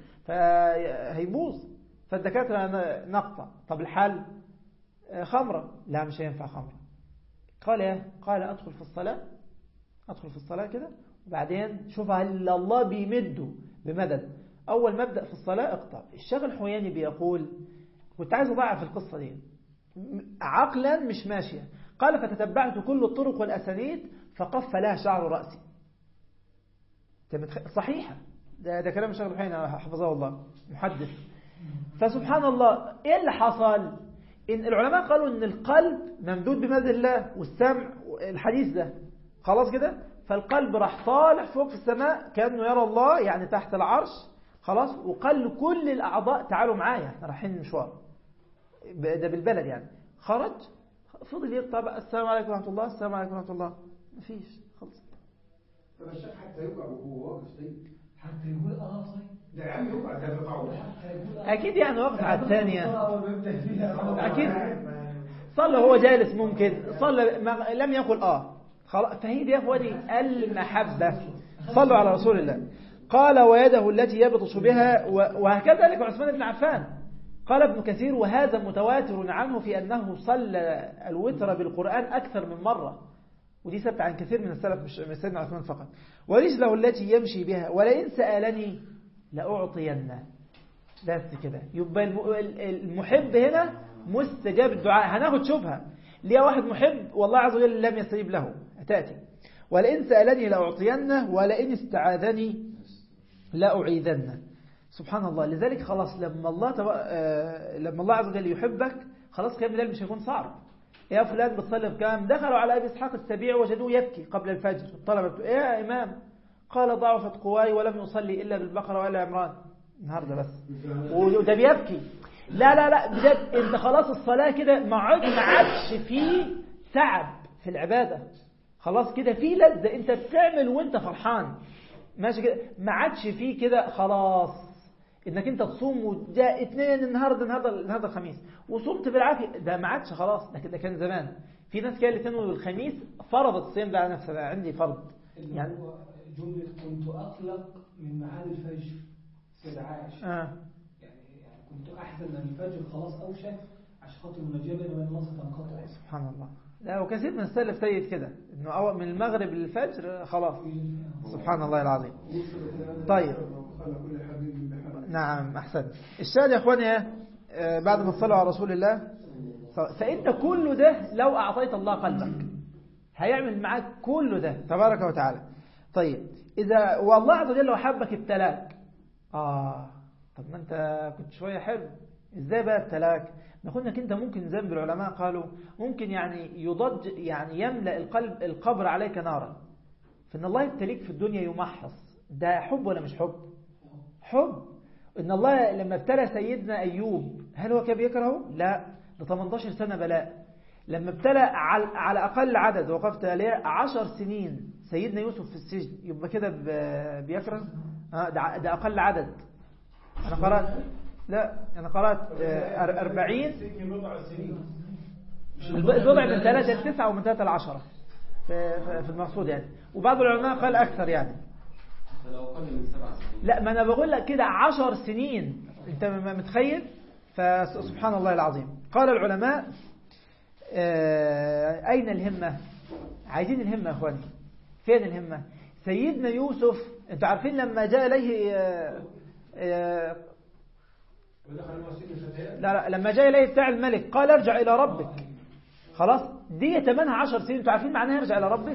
فهيبوظ، فالدكاترة نقطع. طب الحل خمرة؟ لا مش هينفع خمرة. قال ايه؟ قال أدخل في الصلاة، أدخل في الصلاة كده، وبعدين شوف هل الله بيمده بمدد. أول ما أبدأ في الصلاة اقطع. الشيخ الحوياني بيقول كنت عايز أضعف القصة دي، عقلا مش ماشية. قال فتتبعت كل الطرق والأسانيد فقف لها شعر رأسي. صحيحة، ده, ده كلام الشيخ الحين حفظه الله محدث. فسبحان الله إيه اللي حصل؟ إن العلماء قالوا إن القلب ممدود بمد الله والسمع الحديث ده خلاص كده، فالقلب راح طالع فوق في السماء كأنه يرى الله يعني تحت العرش خلاص، وقال كل الأعضاء تعالوا معايا احنا رايحين مشوار، ده بالبلد يعني. خرج فضل يقطع السلام عليكم ورحمة الله السلام عليكم ورحمة الله، مفيش خلص. طب الشيخ حتى يقع وهو واقف طيب، حتى يقول اه صحيح ده يا عم يقع ده بقعه حتى يقول أكيد يعني وقف على الثانية أكيد صلى هو جالس ممكن صلى لم يقل آه خلاص. فهي دي يا أخواني المحبة. صلوا على رسول الله. قال ويده التي يبطش بها وهكذا لك عثمان بن عفان. قال ابن كثير وهذا متواتر عنه في أنه صلى الوتر بالقرآن أكثر من مرة، ودي ثبت عن كثير من السلف مش من سيدنا عثمان فقط. ورجله التي يمشي بها ولئن سألني لأعطينه. بس كده يبقى المحب هنا مستجاب الدعاء. هناخد شبهة ليه واحد محب والله عز وجل لم يستجيب له تأتي. ولئن سألني لأعطينه ولئن استعاذني لأعيذنه. سبحان الله. لذلك خلاص لما الله تب... آه... لما الله عز وجل يحبك خلاص قيام الليل مش هيكون صعب. يا فلان بتصلي بكام؟ دخلوا على أبي إسحاق السبيع وجدوه يبكي قبل الفجر. الطلبة بتقول إيه يا إمام؟ قال ضعفت قواي ولم يصلي إلا بالبقرة وآل عمران النهارده بس، وده بيبكي. لا لا لا بجد انت خلاص الصلاة كده ما عادش فيه تعب في العبادة، خلاص كده في لذة انت بتعمل وانت فرحان ماشي كده، ما عادش فيه كده خلاص انك انت تصوم وجاء اثنين النهارده النهارده النهارده الخميس وصمت بالعافية، ده ما عادش خلاص. ده كده كان زمان في ناس كانت الاثنين والخميس فرضت الصيام ده على نفسها، عندي فرض يعني جملة كنت أقلق من معاد الفجر سيد عائشة آه. يعني يعني كنت أحزن أن الفجر خلاص أوشك عشان خاطر المناجاة بين الله تنقطع. سبحان الله. لا وكثير من السلف سيد كده انه أول من المغرب للفجر خلاص. سبحان الله العظيم. طيب نعم أحسن. الشاهد يا اخواني بعد ما تصلوا على رسول الله فانت كل ده لو اعطيت الله قلبك هيعمل معاك كل ده تبارك وتعالى. طيب إذا والله عز وجل لو حبك ابتلاك آه طب ما أنت كنت شوية حلو إزاي بقى ابتلاك؟ نقول لك أنت ممكن ذنب العلماء قالوا ممكن يعني يضج يعني يملأ القلب القبر عليك نارا. فإن الله يبتليك في الدنيا يمحص، ده حب ولا مش حب؟ حب. إن الله لما ابتلى سيدنا أيوب هل هو كان بيكرهه؟ لا، ده ثمانية عشر سنة بلاء. لما ابتلى على أقل عدد وقفت عليه عشر سنين سيدنا يوسف في السجن، يبقى كده بيكره؟ آه ده, ده أقل عدد. أنا قرأت لا أنا قرأت أربعين البضع من ثلاثة لتسعة ومن ثلاثة لعشرة في المقصود يعني، وبعض العلماء قال أكثر يعني. لا ما أنا بقول لك كده عشر سنين أنت متخيل؟ فسبحان الله العظيم. قال العلماء أين الهمة؟ عايزين الهمة يا أخواني. فين الهمة؟ سيدنا يوسف أنتوا عارفين لما جاء إليه لا لا لما جاء إليه بتاع الملك قال ارجع إلى ربك. خلاص دي تمنها عشر سنين. أنتوا عارفين معناها ارجع إلى ربك؟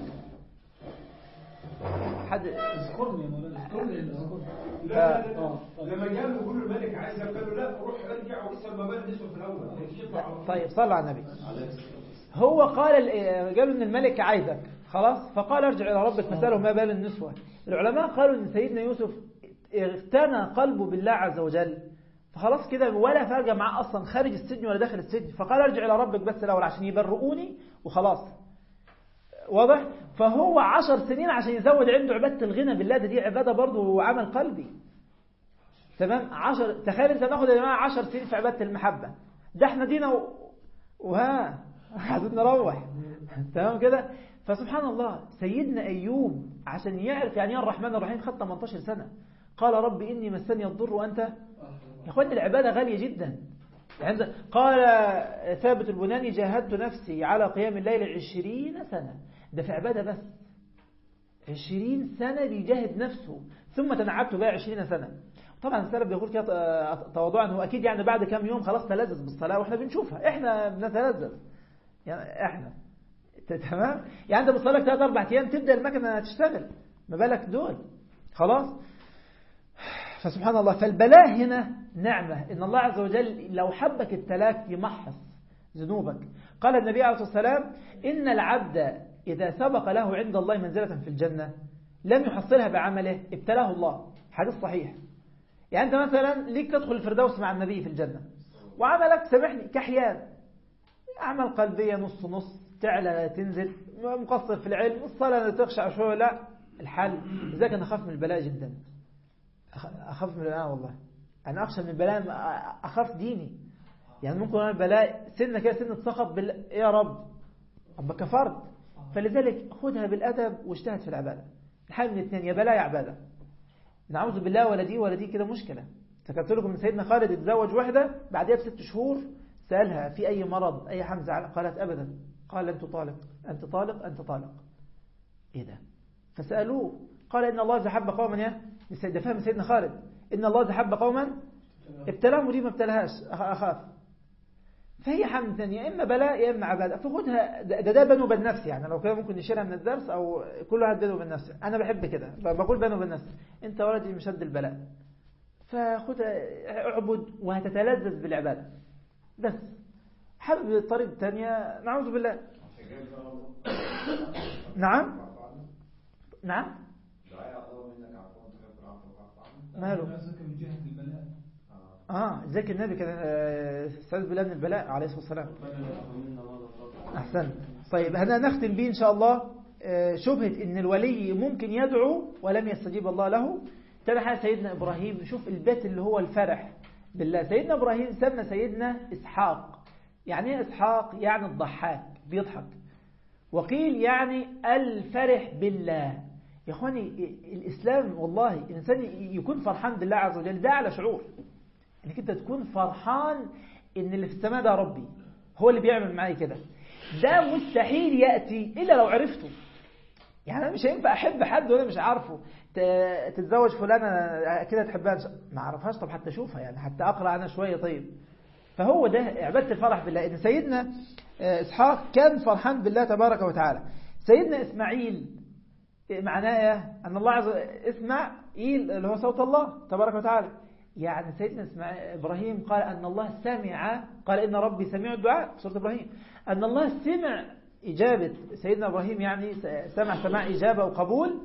حد اذكرني يا مولانا اذكرني لا لما جاء له يقول الملك عايز قال له لا روح ارجع ولسه ما بال نسوه في الاول. طيب صلى على النبي. هو قال قالوا ان الملك عايزك خلاص، فقال ارجع الى ربك فساله ما بال النسوه. العلماء قالوا ان سيدنا يوسف اغتنى قلبه بالله عز وجل، فخلاص كده ولا فرق معاه اصلا خارج السجن ولا داخل السجن، فقال ارجع الى ربك بس الاول عشان يبرؤوني وخلاص. واضح؟ فهو عشر سنين عشان يزود عنده عبادة الغنى بالله، ده دي عبادة برضه وعمل قلبي. تمام؟ عشر تخيل انت ناخد يا جماعة عشر سنين في عبادة المحبة، ده احنا دينا و... وها عايزين نروح. تمام كده؟ فسبحان الله سيدنا أيوب عشان يعرف يعني الرحمن الرحيم خد ثمانية عشر سنة. قال رب إني مسني الضر وأنت يا اخواني العبادة غالية جدا. قال ثابت البناني جاهدت نفسي على قيام الليل عشرين سنة. ده في عبادة بس عشرين سنة بيجاهد نفسه، ثم تنعبت بها عشرين سنة. طبعا السلف بيقول كده تواضعا، هو أكيد يعني بعد كام يوم خلاص تلذذ بالصلاة وإحنا بنشوفها، إحنا بنتلذذ يعني إحنا تمام. يعني أنت بتصلي ثلاث أربع أيام تبدأ المكنة تشتغل، ما بالك دول خلاص. فسبحان الله، فالبلاء هنا نعمة، إن الله عز وجل لو حبك ابتلاك يمحص ذنوبك. قال النبي عليه الصلاة والسلام إن العبد إذا سبق له عند الله منزلة في الجنة لم يحصلها بعمله ابتلاه الله. حديث صحيح. يعني أنت مثلا ليك تدخل الفردوس مع النبي في الجنة، وعملك سامحني كحيان، أعمال قلبية نص نص، تعلى تنزل، مقصر في العلم، الصلاة تخشع شوية، لا الحل. لذلك أنا أخاف من البلاء جدا، أخاف من البلاء والله. أنا أخشى من البلاء، أخاف ديني. يعني ممكن أنا البلاء سنة كده سنة صخب بال... يا رب أبقى كفرت. فلذلك خذها بالأدب واجتهد في العبادة. الحال من الاثنين، يا بلاء يا عبادة. نعوذ بالله، ولا دي ولا دي كده مشكلة. ذكرت لكم من سيدنا خالد اتزوج واحدة بعدها بست شهور، سألها في أي مرض أي حمزة، قالت أبدا. قال أنت طالق أنت طالق أنت طالق. إيه ده؟ فسألوه قال إن الله إذا حب قوما، يا ده فهم سيدنا خالد، إن الله إذا حب قوما ابتلاهم ودي ما ابتلهاش، أخاف. فهي حمد ثانية، إما بلاء يا إما عبادة. فخدها، ده ده بينه وبين نفسي. يعني لو كده ممكن نشيلها من الدرس، أو كل واحد بينه وبين نفسه. أنا بحب كده، بقول بينه وبين نفسي أنت ولدي مشد البلاء، فخدها اعبد وهتتلذذ بالعبادة. بس حابب الطريق الثانية، نعوذ بالله. نعم نعم ماله اه ذاك النبي كان استعاذ بالله من البلاء عليه الصلاة والسلام. أحسن. طيب هنا نختم به إن شاء الله شبهة إن الولي ممكن يدعو ولم يستجيب الله له. تبع سيدنا إبراهيم، شوف البيت اللي هو الفرح بالله. سيدنا إبراهيم سمى سيدنا إسحاق. يعني ايه إسحاق؟ يعني الضحاك، بيضحك. وقيل يعني الفرح بالله. يا أخواني الإسلام والله الإنسان يكون فرحان بالله عز وجل، ده على شعور انك انت تكون فرحان ان اللي في السماء ده ربي، هو اللي بيعمل معي كده. ده مستحيل يأتي إلا لو عرفته. يعني أنا مش هينفع أحب حد وأنا مش عارفه. تتزوج فلانة كده تحبها، ما أعرفهاش، طب حتى أشوفها، يعني حتى أقرأ عنها شوية. طيب فهو ده عبادة الفرح بالله. إن سيدنا إسحاق كان فرحان بالله تبارك وتعالى. سيدنا إسماعيل معناه أن الله عز وجل إسماعيل اللي هو صوت الله تبارك وتعالى. يعني سيدنا إبراهيم قال أن الله سمع، قال إن ربي سميع الدعاء، سورة إبراهيم، أن الله سمع إجابة سيدنا إبراهيم، يعني سمع سماع إجابة وقبول.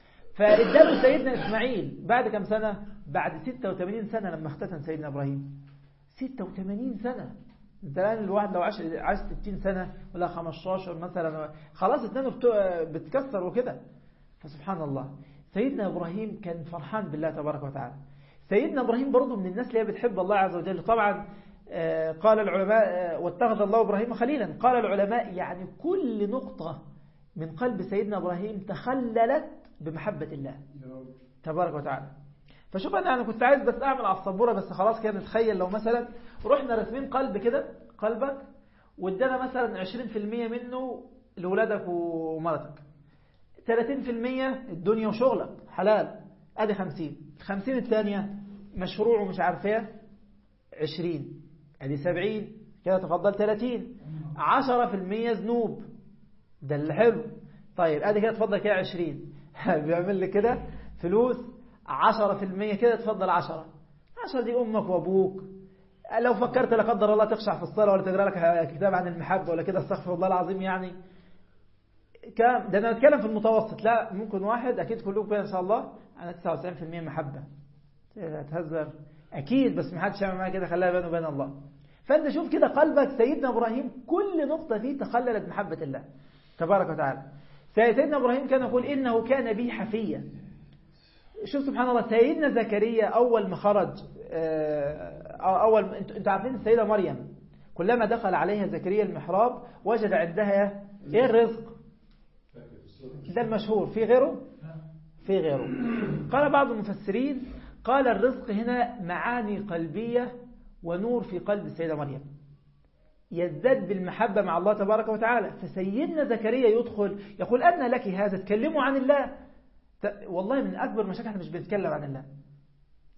فإداله سيدنا إسماعيل بعد كم سنة؟ بعد ستة وثمانين سنة لما اختتن سيدنا إبراهيم. ستة وثمانين سنة. انت الآن الواحد لو عاش عاش ستين سنة ولا خمستاشر مثلا، خلاص اتنينه بتكسر وكده. فسبحان الله، سيدنا إبراهيم كان فرحان بالله تبارك وتعالى. سيدنا إبراهيم برضو من الناس اللي بتحب الله عز وجل. طبعا قال العلماء واتخذ الله إبراهيم خليلا. قال العلماء يعني كل نقطة من قلب سيدنا إبراهيم تخللت بمحبة الله تبارك وتعالى. فشوف أنا أنا كنت عايز بس أعمل على السبورة، بس خلاص كده نتخيل لو مثلا رحنا رسمين قلب كده، قلبك وادانا مثلا عشرين في المية منه لولادك ومرتك، ثلاثين في المية الدنيا وشغلك حلال، ادي خمسين. الخمسين الثانية مشروع ومش عارفة عشرين، ادي سبعين، كده تفضل ثلاثين. عشرة في المية ذنوب، ده اللي حلو. طيب ادي كده تفضل كده عشرين. بيعمل لي كده فلوس عشرة في المية، كده تفضل عشرة. عشرة دي امك وابوك. لو فكرت لا قدر الله تخشع في الصلاة ولا تقرأ لك كتاب عن المحبة ولا كده، استغفر الله العظيم، يعني كام؟ ده أنا أتكلم في المتوسط. لا ممكن واحد، أكيد كلكم إن شاء الله أنا تسعة وتسعين في المية محبة. تهزر أكيد، بس ما حدش يعمل معايا كده، خليها بينه وبين الله. فأنت شوف كده قلبك. سيدنا إبراهيم كل نقطة فيه تخللت محبة الله تبارك وتعالى. سيدنا إبراهيم كان يقول إنه كان بي حفيا. شوف سبحان الله. سيدنا زكريا أول ما خرج، أول أنتوا عارفين السيدة مريم كلما دخل عليها زكريا المحراب وجد عندها إيه؟ الرزق. ده المشهور، في غيره؟ في غيره. قال بعض المفسرين قال الرزق هنا معاني قلبية ونور في قلب السيدة مريم، يزداد بالمحبة مع الله تبارك وتعالى. فسيدنا زكريا يدخل يقول أن لك هذا؟ تكلموا عن الله. والله من أكبر مشاكل احنا مش بنتكلم عن الله.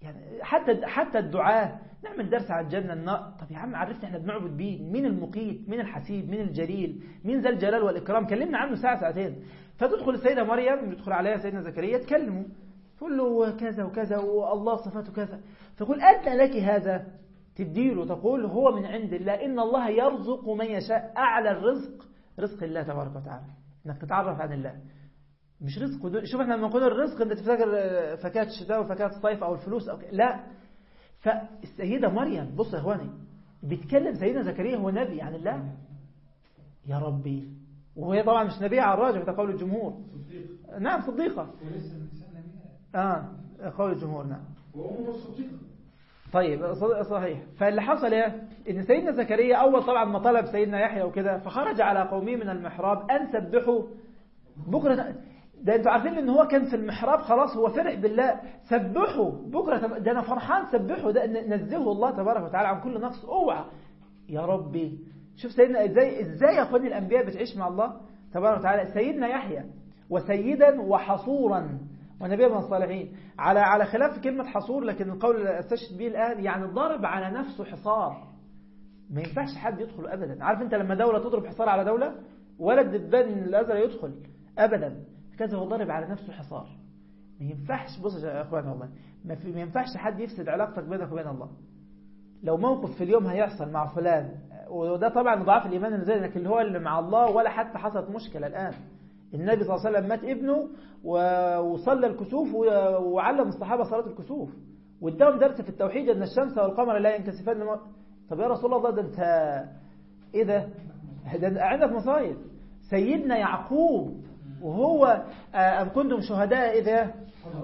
يعني حتى حتى الدعاء نعمل درس على الجنة النار. طب يا عم عرفنا احنا بنعبد مين؟ مين المقيت؟ مين الحسيب؟ مين الجليل؟ مين ذا الجلال والإكرام؟ كلمنا عنه ساعة ساعتين. فتدخل السيدة مريم يدخل عليها سيدنا زكريا تكلمه، تقول له كذا وكذا والله صفاته كذا، فيقول أدنى لك هذا، تديله تقول هو من عند الله، إن الله يرزق من يشاء. أعلى الرزق رزق الله تبارك وتعالى، إنك تتعرف عن الله، مش رزق دو... شوف احنا لما نقول الرزق انت تفتكر فكاهة الشتاء وفكاهة الصيف او الفلوس أو... لا. فالسيدة مريم بص يا اخواني بيتكلم سيدنا زكريا هو نبي عن الله يا ربي، وهي طبعا مش نبية على الراجح ده قول الجمهور. صديقة. نعم صديقة. ولسه اه قول الجمهور. نعم وأمه صديقة. طيب صحيح. فاللي حصل ايه ان سيدنا زكريا اول طبعا ما طلب سيدنا يحيى وكده، فخرج على قومه من المحراب ان سبحوا بكرة. ده انتوا عارفين ان هو كان في المحراب خلاص هو فرح بالله، سبحوا بكرة، ده انا فرحان سبحوا، ده نزهوا الله تبارك وتعالى عن كل نقص. اوعى يا ربي. شوف سيدنا ازاي ازاي يا اخواني الانبياء بتعيش مع الله تبارك وتعالى. سيدنا يحيى وسيدا وحصورا ونبيا من الصالحين، على على خلاف كلمة حصور، لكن القول اللي استشهد به الآن يعني ضرب على نفسه حصار، ما ينفعش حد يدخل أبدا. عارف أنت لما دولة تضرب حصار على دولة ولا الدبان من الأزرق يدخل أبدا، كذا هو ضرب على نفسه حصار. ما ينفعش. بص يا أخوان والله ما, في ما ينفعش حد يفسد علاقتك بينك وبين الله. لو موقف في اليوم هيحصل مع فلان، وده طبعا ضعف الإيمان اللي زي لكن اللي هو اللي مع الله ولا حتى حصلت مشكلة الآن. النبي صلى الله عليه وسلم مات ابنه وصلى الكسوف وعلم الصحابة صلاة الكسوف واداهم درس في التوحيد أن الشمس والقمر لا ينكسفان لما... طب يا رسول الله ده انت ايه ده؟ ده عندك مصايب. سيدنا يعقوب وهو أم كنتم شهداء إذا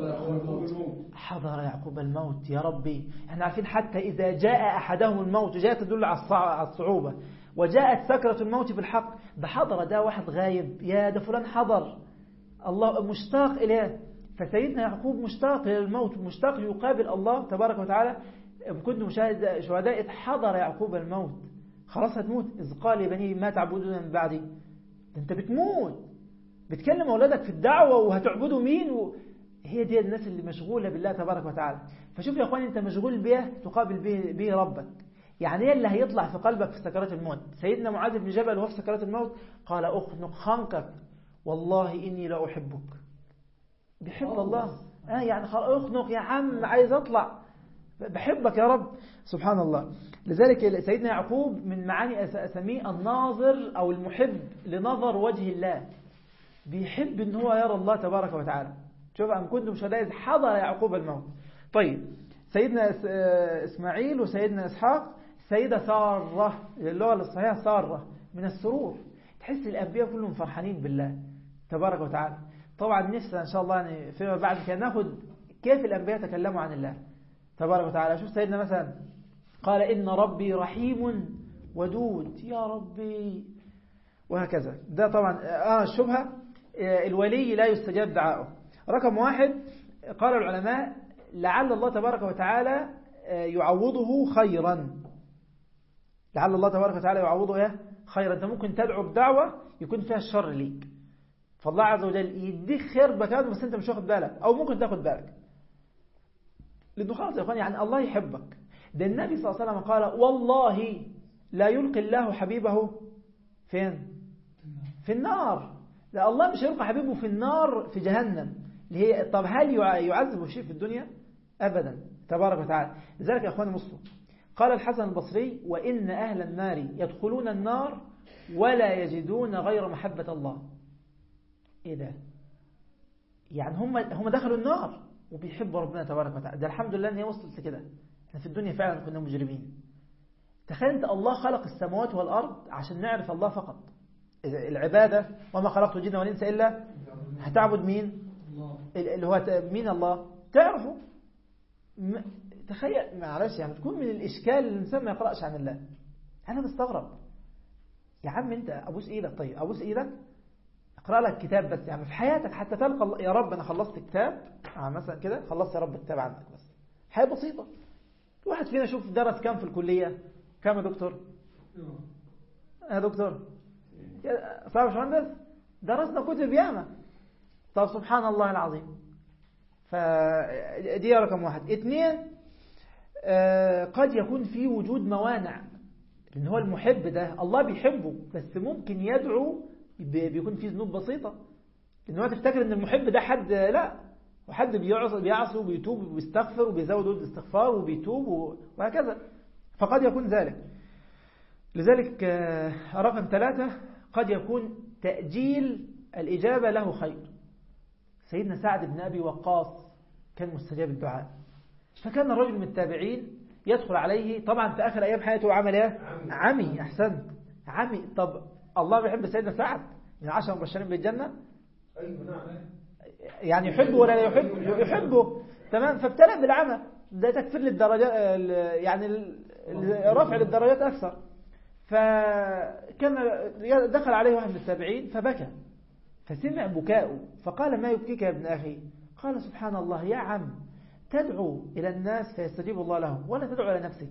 حضر يعقوب الموت. يا ربي احنا عارفين حتى إذا جاء أحدهم الموت جاءت تدل على الصعوبة، وجاءت سكرة الموت بالحق. ده حضر، ده واحد غايب، يا ده فلان حضر، الله مشتاق إليه. فسيدنا يعقوب مشتاق للموت، مشتاق يقابل الله تبارك وتعالى. كنتم شهداء إذ حضر يعقوب الموت. خلاص هتموت. إذ قال لبنيه ما تعبدون من بعدي. ده انت بتموت، بتكلم أولادك في الدعوة وهتعبدوا مين و... هي دي الناس اللي مشغولة بالله تبارك وتعالى. فشوف يا أخواني انت مشغول به تقابل به, به ربك. يعني ايه اللي هيطلع في قلبك في سكرات الموت؟ سيدنا معاذ بن جبل وهو في سكرات الموت قال اخنق خنقك والله إني لا أحبك. بيحب الله. آه يعني اخنق يا عم عايز أطلع، بحبك يا رب سبحان الله. لذلك سيدنا يعقوب من معاني أسميه الناظر أو المحب لنظر وجه الله، بيحب ان هو يرى الله تبارك وتعالى. شوف أم كنتم شهداء حضر يعقوب الموت. طيب سيدنا إسماعيل وسيدنا إسحاق، سيدة سارة، اللغة الصحيحة سارة من السرور. تحس الأنبياء كلهم فرحانين بالله تبارك وتعالى. طبعا نفسنا إن شاء الله يعني فيما بعد كان ناخد كيف الأنبياء تكلموا عن الله تبارك وتعالى. شوف سيدنا مثلا قال إن ربي رحيم ودود، يا ربي، وهكذا. ده طبعا آه الشبهة الولي لا يستجاب دعائه. رقم واحد قال العلماء لعل الله تبارك وتعالى يعوضه خيرا، لعل الله تبارك وتعالى يعوضه ايه خيرا. انت ممكن تدعو بدعوة يكون فيها الشر ليك، فالله عز وجل يديك خير بكاته بس انت مش واخد بالك، او ممكن تاخد بالك لانه خلاص يا اخواني يعني الله يحبك. ده النبي صلى الله عليه وسلم قال والله لا يلقي الله حبيبه فين؟ في النار. لا الله مش يلقى حبيبه في النار في جهنم اللي هي. طب هل يعذب شيء في الدنيا؟ أبدا تبارك وتعالى. لذلك يا أخواني مصر قال الحسن البصري وإن أهل النار يدخلون النار ولا يجدون غير محبة الله. إيه ده؟ يعني هم هم دخلوا النار وبيحبوا ربنا تبارك وتعالى. ده الحمد لله أن هي وصلت لكده. احنا في الدنيا فعلا كنا مجرمين. تخيل أنت الله خلق السماوات والأرض عشان نعرف الله فقط. العبادة وما خلقت الجن والإنس إلا هتعبد مين؟ اللي هو مين الله؟ تعرفه. تخيل معلش يعني تكون من الإشكال اللي الإنسان ما يقرأش عن الله. أنا بستغرب يا عم أنت أبوس إيدك. طيب أبوس إيدك اقرأ لك كتاب بس يعني في حياتك حتى تلقى الله. يا رب أنا خلصت كتاب مثلا كده، خلصت يا رب كتاب عندك بس. حياة بسيطة. واحد فينا شوف درس كام في الكلية؟ كام يا دكتور؟ يا دكتور صاحب باشمهندس درسنا كتب ياما. طب سبحان الله العظيم فدي رقم واحد. اثنين، قد يكون في وجود موانع، لأن هو المحب ده الله بيحبه، بس ممكن يدعو بيكون فيه ذنوب بسيطة، لأن هو تفتكر أن المحب ده حد، لا، وحد بيعصي وبيتوب وبيستغفر وبيزود ود استغفار وبيتوب وهكذا، فقد يكون ذلك. لذلك رقم ثلاثة، قد يكون تأجيل الإجابة له خير. سيدنا سعد بن أبي وقاص كان مستجاب الدعاء، فكان رجل من التابعين يدخل عليه، طبعا في آخر أيام حياته عمل ايه؟ عمي. أحسنت، عمي. طب الله بيحب سيدنا سعد من عشرة مبشرين بالجنة، يعني يحبه ولا لا يحبه؟ يحبه، تمام. فابتلى بالعمى، ده تكفير للدرجات، يعني رفع للدرجات أكثر. فكان دخل عليه واحد من التابعين فبكى، فسمع بكاؤه فقال: ما يبكيك يا ابن أخي؟ قال: سبحان الله يا عم، تدعو إلى الناس فيستجيب الله لهم، ولا تدعو إلى نفسك.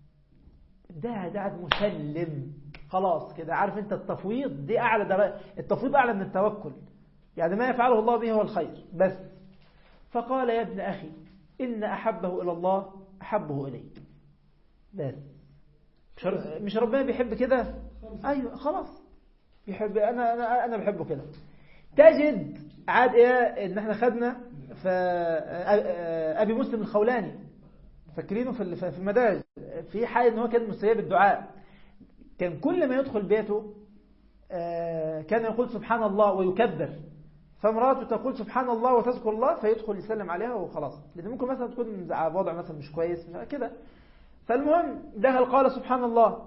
ده ده مسلم خلاص كده، عارف انت التفويض دي أعلى درجة، التفويض أعلى من التوكل، يعني ما يفعله الله به هو الخير بس. فقال: يا ابن أخي، إن أحبه إلى الله أحبه إليك. بس مش ربنا بيحب كده؟ أيوة خلاص بيحب، أنا أنا أنا بحبه كده. تجد عاد إيه إن إحنا خدنا في أبي مسلم الخولاني، فاكرينه في في المدارج، في حال إن هو كان مستجاب الدعاء، كان كل ما يدخل بيته كان يقول سبحان الله ويكبر، فامراته تقول سبحان الله وتذكر الله، فيدخل يسلم عليها وخلاص، لأن ممكن مثلا تكون على وضع مثلا مش كويس كده. فالمهم دخل قال سبحان الله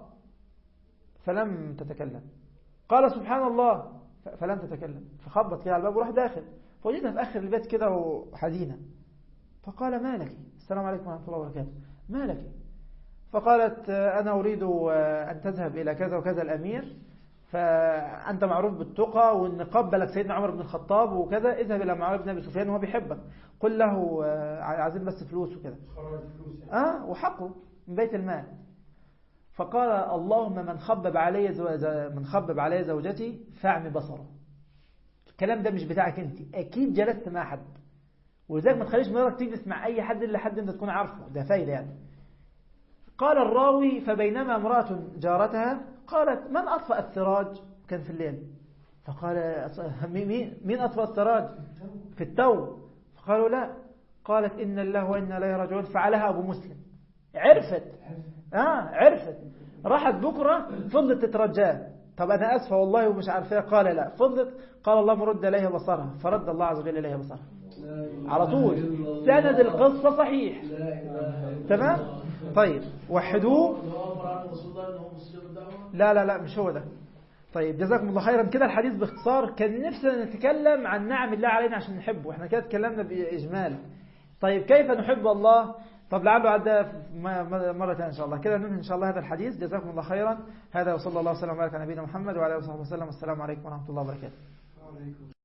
فلم تتكلم، قال سبحان الله فلم تتكلم، فخبط كده على الباب وراح داخل، فوجدها في آخر البيت كده وحزينة، فقال: ما لك؟ السلام عليكم ورحمة الله وبركاته، ما لك؟ فقالت: أنا أريد أن تذهب إلى كذا وكذا الأمير، فأنت معروف بالتقى وأن قبلك سيدنا عمر بن الخطاب وكذا، اذهب إلى معاوية بن أبي سفيان وهو بيحبك، قل له عايزين بس فلوس وكذا، آه وحقه من بيت المال. فقال: اللهم من خبب علي من خبب علي زوجتي فاعمي بصره. الكلام ده مش بتاعك انت، اكيد جلست مع حد، ولذلك ما تخليش مراتك تجلس مع اي حد الا حد انت تكون عارفه، ده فايده يعني. قال الراوي: فبينما امراه جارتها قالت: من اطفأ السراج؟ كان في الليل. فقال: مين اطفأ السراج؟ في التو. فقالوا: لا. قالت: ان الله وانا اليه راجعون. فعلها ابو مسلم، عرفت اه عرفت راحت بكره فضلت تترجاه، طب انا اسفه والله ومش عارفه، قال: لا. فضلت، قال: الله مرد اليها بصرها، فرد الله عز وجل اليها بصرها على طول. سند القصه صحيح، تمام. طيب وحدوه. لا لا لا مش هو ده. طيب جزاكم الله خيرا. كده الحديث باختصار، كان نفسنا نتكلم عن نعم الله علينا عشان نحبه، احنا كده اتكلمنا بإجمال. طيب كيف نحب الله؟ طب لعله عدى مرة ثانية إن شاء الله. كده ننهي إن شاء الله هذا الحديث. جزاكم الله خيرا. هذا وصلى الله وسلم وبارك على نبينا محمد وعلى آله وصحبه وسلم. والسلام عليكم ورحمة الله وبركاته.